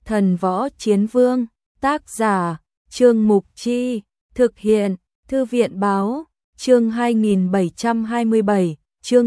Thần Võ Chiến Vương, tác giả, Trương Mục Chi, thực hiện, Thư viện Báo, chương 2727, chương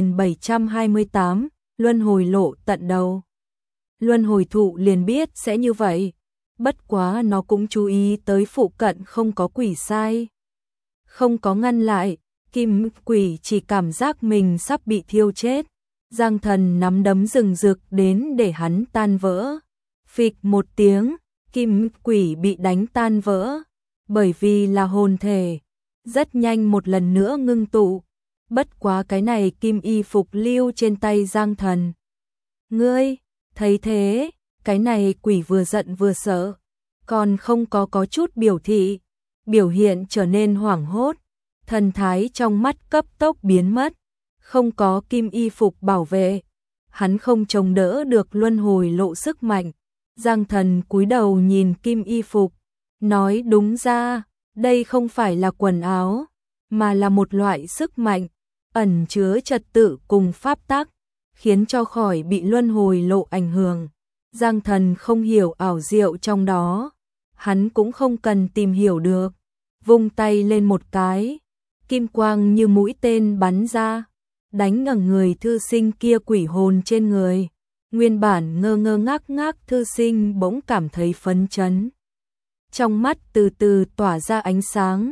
2728, luân hồi lộ tận đầu. Luân hồi thụ liền biết sẽ như vậy, bất quá nó cũng chú ý tới phụ cận không có quỷ sai. Không có ngăn lại, kim quỷ chỉ cảm giác mình sắp bị thiêu chết. Giang Thần nắm đấm rừng rực đến để hắn tan vỡ. Phịch một tiếng, kim quỷ bị đánh tan vỡ, bởi vì là hồn thể, rất nhanh một lần nữa ngưng tụ. Bất quá cái này kim y phục lưu trên tay Giang Thần. Ngươi, thấy thế, cái này quỷ vừa giận vừa sợ, còn không có chút biểu thị, biểu hiện trở nên hoảng hốt, thần thái trong mắt cấp tốc biến mất, không có kim y phục bảo vệ, hắn không chống đỡ được luân hồi lộ sức mạnh. Giang Thần cúi đầu nhìn kim y phục, nói đúng ra, đây không phải là quần áo, mà là một loại sức mạnh, ẩn chứa trật tự cùng pháp tắc, khiến cho khỏi bị luân hồi lộ ảnh hưởng. Giang Thần không hiểu ảo diệu trong đó, hắn cũng không cần tìm hiểu được, vung tay lên một cái, kim quang như mũi tên bắn ra, đánh ngẩng người thư sinh kia quỷ hồn trên người. Nguyên bản ngơ ngơ ngác ngác thư sinh bỗng cảm thấy phấn chấn. Trong mắt từ từ tỏa ra ánh sáng.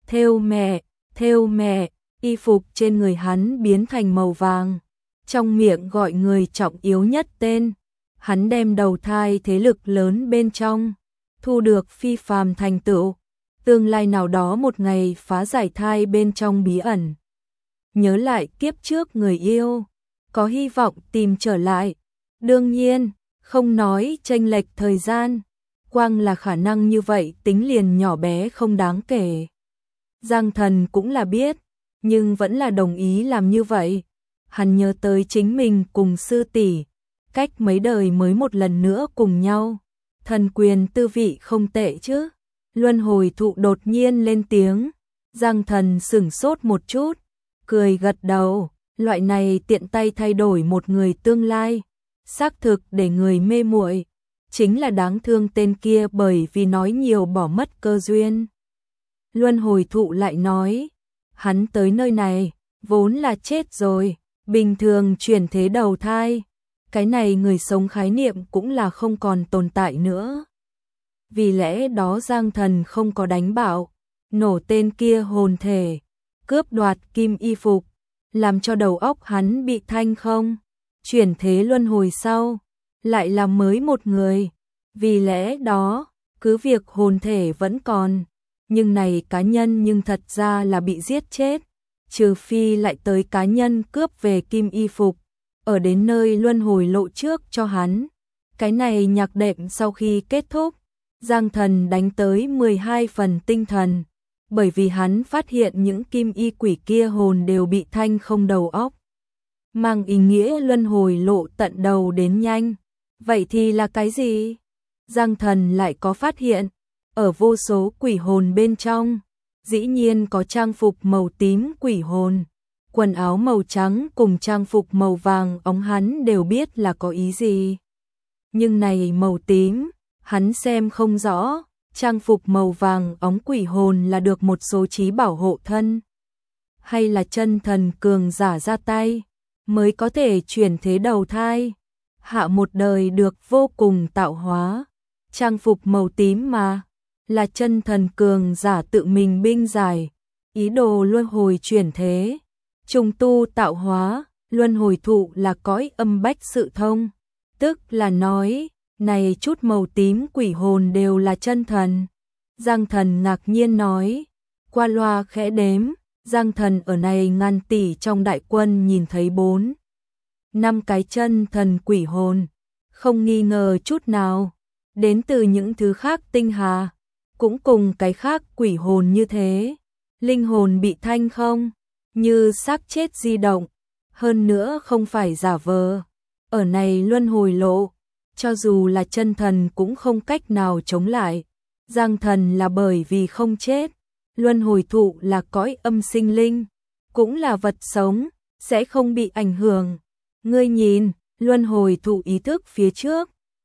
Thêu mẹ, y phục trên người hắn biến thành màu vàng. Trong miệng gọi người trọng yếu nhất tên. Hắn đem đầu thai thế lực lớn bên trong, thu được phi phàm thành tựu. Tương lai nào đó một ngày phá giải thai bên trong bí ẩn. Nhớ lại kiếp trước người yêu, có hy vọng tìm trở lại. Đương nhiên, không nói chênh lệch thời gian, quang là khả năng như vậy tính liền nhỏ bé không đáng kể. Giang Thần cũng là biết, nhưng vẫn là đồng ý làm như vậy. Hắn nhớ tới chính mình cùng sư tỷ, cách mấy đời mới một lần nữa cùng nhau. Thần quyền tư vị không tệ chứ. Luân hồi thụ đột nhiên lên tiếng. Giang Thần sửng sốt một chút, cười gật đầu. Loại này tiện tay thay đổi một người tương lai, xác thực để người mê muội, chính là đáng thương tên kia bởi vì nói nhiều bỏ mất cơ duyên. Luân hồi thụ lại nói, hắn tới nơi này, vốn là chết rồi, bình thường chuyển thế đầu thai, cái này người sống khái niệm cũng là không còn tồn tại nữa. Vì lẽ đó Giang Thần không có đánh bạo, nổ tên kia hồn thể, cướp đoạt kim y phục, làm cho đầu óc hắn bị thanh không. Chuyển thế luân hồi sau, lại là mới một người. Vì lẽ đó, cứ việc hồn thể vẫn còn, nhưng này cá nhân nhưng thật ra là bị giết chết. Trừ phi lại tới cá nhân cướp về kim y phục, ở đến nơi luân hồi lộ trước cho hắn. Cái này nhạc đệm sau khi kết thúc, Giang Thần đánh tới 12 phần tinh thần, bởi vì hắn phát hiện những kim y quỷ kia hồn đều bị thanh không đầu óc. Mang ý nghĩa luân hồi lộ tận đầu đến nhanh. Vậy thì là cái gì? Giang Thần lại có phát hiện, ở vô số quỷ hồn bên trong, dĩ nhiên có trang phục màu tím quỷ hồn, quần áo màu trắng cùng trang phục màu vàng óng hắn đều biết là có ý gì. Nhưng này màu tím, hắn xem không rõ, trang phục màu vàng óng quỷ hồn là được một số trí bảo hộ thân, hay là chân thần cường giả ra tay, mới có thể chuyển thế đầu thai, hạ một đời được vô cùng tạo hóa. Trang phục màu tím mà, là chân thần cường giả tự mình binh giải, ý đồ luân hồi chuyển thế, trùng tu tạo hóa. Luân hồi thụ là cõi âm bách sự thông, tức là nói, này chút màu tím quỷ hồn đều là chân thần. Giang Thần ngạc nhiên nói, qua loa khẽ đếm, Giang Thần ở này ngàn tỷ trong đại quân nhìn thấy 4-5 cái chân thần quỷ hồn, không nghi ngờ chút nào, đến từ những thứ khác tinh hà, cũng cùng cái khác quỷ hồn như thế, linh hồn bị thanh không, như xác chết di động, hơn nữa không phải giả vờ, ở này luân hồi lộ, cho dù là chân thần cũng không cách nào chống lại. Giang Thần là bởi vì không chết, luân hồi thụ là cõi âm sinh linh, cũng là vật sống, sẽ không bị ảnh hưởng. Ngươi nhìn, luân hồi thụ ý thức phía trước,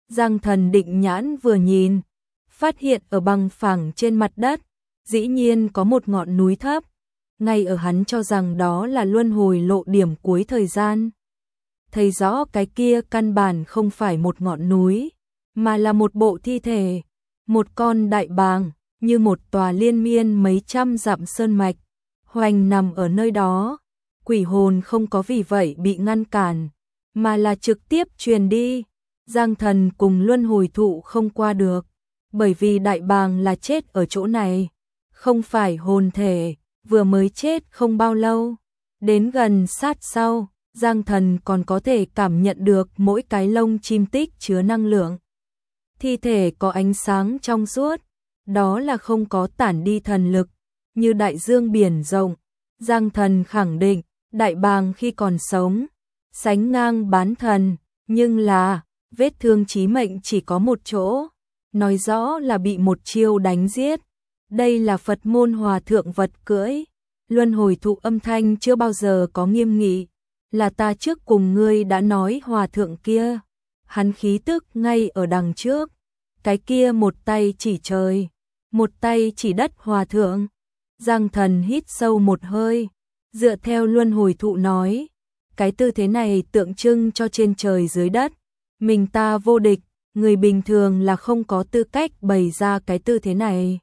Giang Thần định nhãn vừa nhìn, phát hiện ở bằng phẳng trên mặt đất, dĩ nhiên có một ngọn núi thấp, ngay ở hắn cho rằng đó là luân hồi lộ điểm cuối thời gian. Thấy rõ cái kia căn bản không phải một ngọn núi, mà là một bộ thi thể, một con đại bàng, như một tòa liên miên mấy trăm dặm sơn mạch, hoành nằm ở nơi đó. Quỷ hồn không có vì vậy bị ngăn cản, mà là trực tiếp truyền đi. Giang Thần cùng luân hồi thụ không qua được, bởi vì đại bàng là chết ở chỗ này, không phải hồn thể, vừa mới chết không bao lâu. Đến gần sát sau, Giang Thần còn có thể cảm nhận được mỗi cái lông chim tích chứa năng lượng. Thi thể có ánh sáng trong suốt, đó là không có tản đi thần lực, như đại dương biển rộng. Giang Thần khẳng định, đại bàng khi còn sống, sánh ngang bán thần, nhưng là, vết thương chí mệnh chỉ có một chỗ, nói rõ là bị một chiêu đánh giết. Đây là Phật môn hòa thượng vật cưỡi. Luân hồi thụ âm thanh chưa bao giờ có nghiêm nghị, là ta trước cùng ngươi đã nói hòa thượng kia. Hắn khí tức ngay ở đằng trước, cái kia một tay chỉ trời, một tay chỉ đất hòa thượng. Giang Thần hít sâu một hơi, dựa theo luân hồi thụ nói, cái tư thế này tượng trưng cho trên trời dưới đất, mình ta vô địch, người bình thường là không có tư cách bày ra cái tư thế này.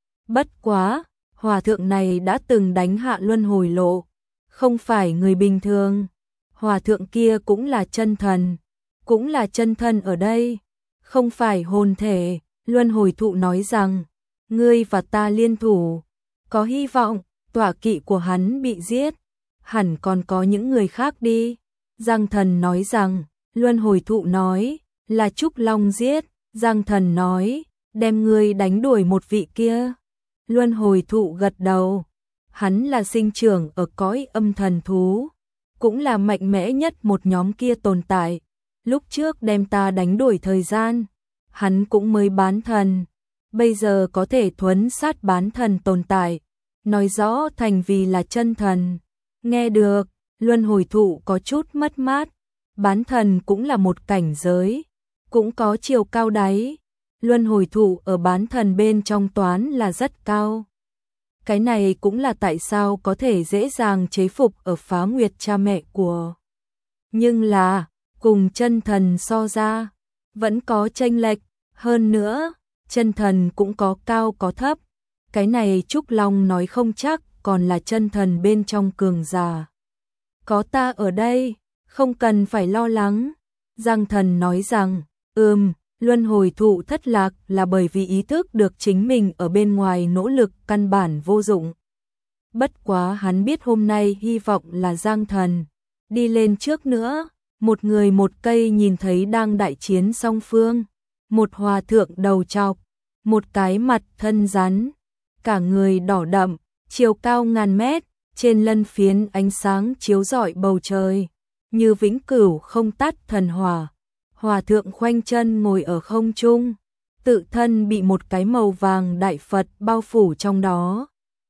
Bất quá, hòa thượng này đã từng đánh hạ luân hồi lộ, không phải người bình thường. Hòa thượng kia cũng là chân thần, cũng là chân thân ở đây, không phải hồn thể. Luân hồi thụ nói rằng, ngươi và ta liên thủ, có hy vọng, tọa kỵ của hắn bị giết, hẳn còn có những người khác đi. Giang Thần nói rằng, luân hồi thụ nói, là Trúc Long giết. Giang Thần nói, đem ngươi đánh đuổi một vị kia. Luân hồi thụ gật đầu, hắn là sinh trưởng ở cõi âm thần thú, cũng là mạnh mẽ nhất một nhóm kia tồn tại. Lúc trước đem ta đánh đuổi thời gian, hắn cũng mới bán thần, bây giờ có thể thuấn sát bán thần tồn tại, nói rõ thành vì là chân thần. Nghe được, luân hồi thụ có chút mất mát, bán thần cũng là một cảnh giới, cũng có chiều cao đáy. Luân hồi thụ ở bán thần bên trong toán là rất cao. Cái này cũng là tại sao có thể dễ dàng chế phục ở Phá Nguyệt cha mẹ của. Nhưng là, cùng chân thần so ra, vẫn có chênh lệch. Hơn nữa, chân thần cũng có cao có thấp. Cái này Trúc Long nói không chắc còn là chân thần bên trong cường giả. Có ta ở đây, không cần phải lo lắng. Giang Thần nói rằng, luân hồi thụ thất lạc là bởi vì ý thức được chính mình ở bên ngoài nỗ lực căn bản vô dụng. Bất quá hắn biết hôm nay hy vọng là Giang Thần đi lên trước nữa. Một người một cây nhìn thấy đang đại chiến song phương, một hòa thượng đầu trọc, một cái mặt thân rắn, cả người đỏ đậm, chiều cao ngàn mét, trên lân phiến ánh sáng chiếu rọi bầu trời, như vĩnh cửu không tắt thần hỏa. Hòa thượng khoanh chân ngồi ở không trung, tự thân bị một cái màu vàng đại Phật bao phủ trong đó.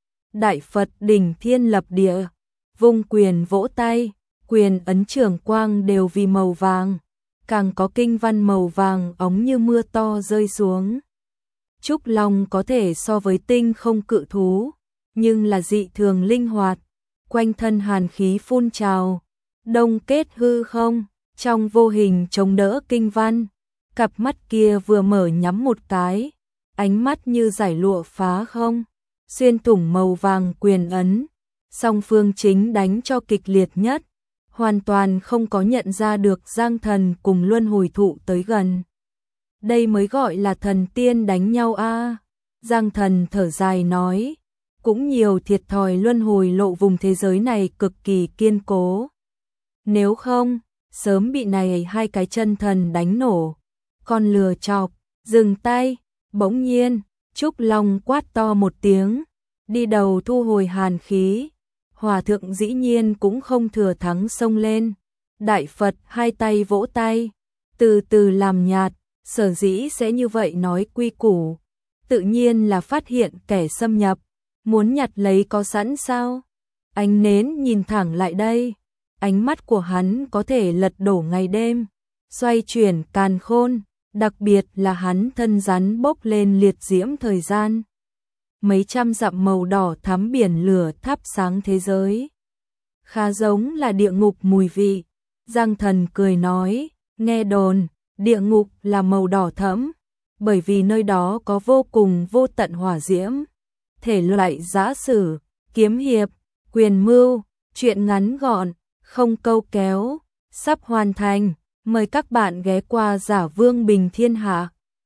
Đại Phật đỉnh thiên lập địa, vung quyền vỗ tay, quyền ấn trưởng quang đều vì màu vàng, càng có kinh văn màu vàng óng như mưa to rơi xuống. Trúc Long có thể so với tinh không cự thú, nhưng là dị thường linh hoạt, quanh thân hàn khí phun trào, đông kết hư không, trong vô hình chống đỡ kinh văn. Cặp mắt kia vừa mở nhắm một cái, ánh mắt như giải lụa phá không, xuyên thủng màu vàng quyền ấn. Song phương chính đánh cho kịch liệt nhất, hoàn toàn không có nhận ra được Giang Thần cùng luân hồi thụ tới gần. Đây mới gọi là thần tiên đánh nhau a. Giang Thần thở dài nói, cũng nhiều thiệt thòi luân hồi lộ vùng thế giới này cực kỳ kiên cố. Nếu không, sớm bị này hai cái chân thần đánh nổ. Con lừa chọc, dừng tay. Bỗng nhiên, Trúc Long quát to một tiếng, đi đầu thu hồi hàn khí. Hòa thượng dĩ nhiên cũng không thừa thắng xông lên. Đại Phật hai tay vỗ tay, từ từ làm nhạt. Sở dĩ sẽ như vậy nói quy củ, tự nhiên là phát hiện kẻ xâm nhập, muốn nhặt lấy có sẵn sao. Ánh nến nhìn thẳng lại đây, ánh mắt của hắn có thể lật đổ ngày đêm, xoay chuyển càn khôn. đặc biệt là hắn thân rắn bốc lên liệt diễm thời gian. Mấy trăm dặm màu đỏ thắm biển lửa thắp sáng thế giới. Khá giống là địa ngục mùi vị. Giang Thần cười nói, nghe đồn, địa ngục là màu đỏ thẫm, bởi vì nơi đó có vô cùng vô tận hỏa diễm. Thể loại giã sử, kiếm hiệp, quyền mưu, truyện ngắn gọn, không câu kéo, sắp hoàn thành. Mời các bạn ghé qua Giả Vương Bình Thiên Hạ.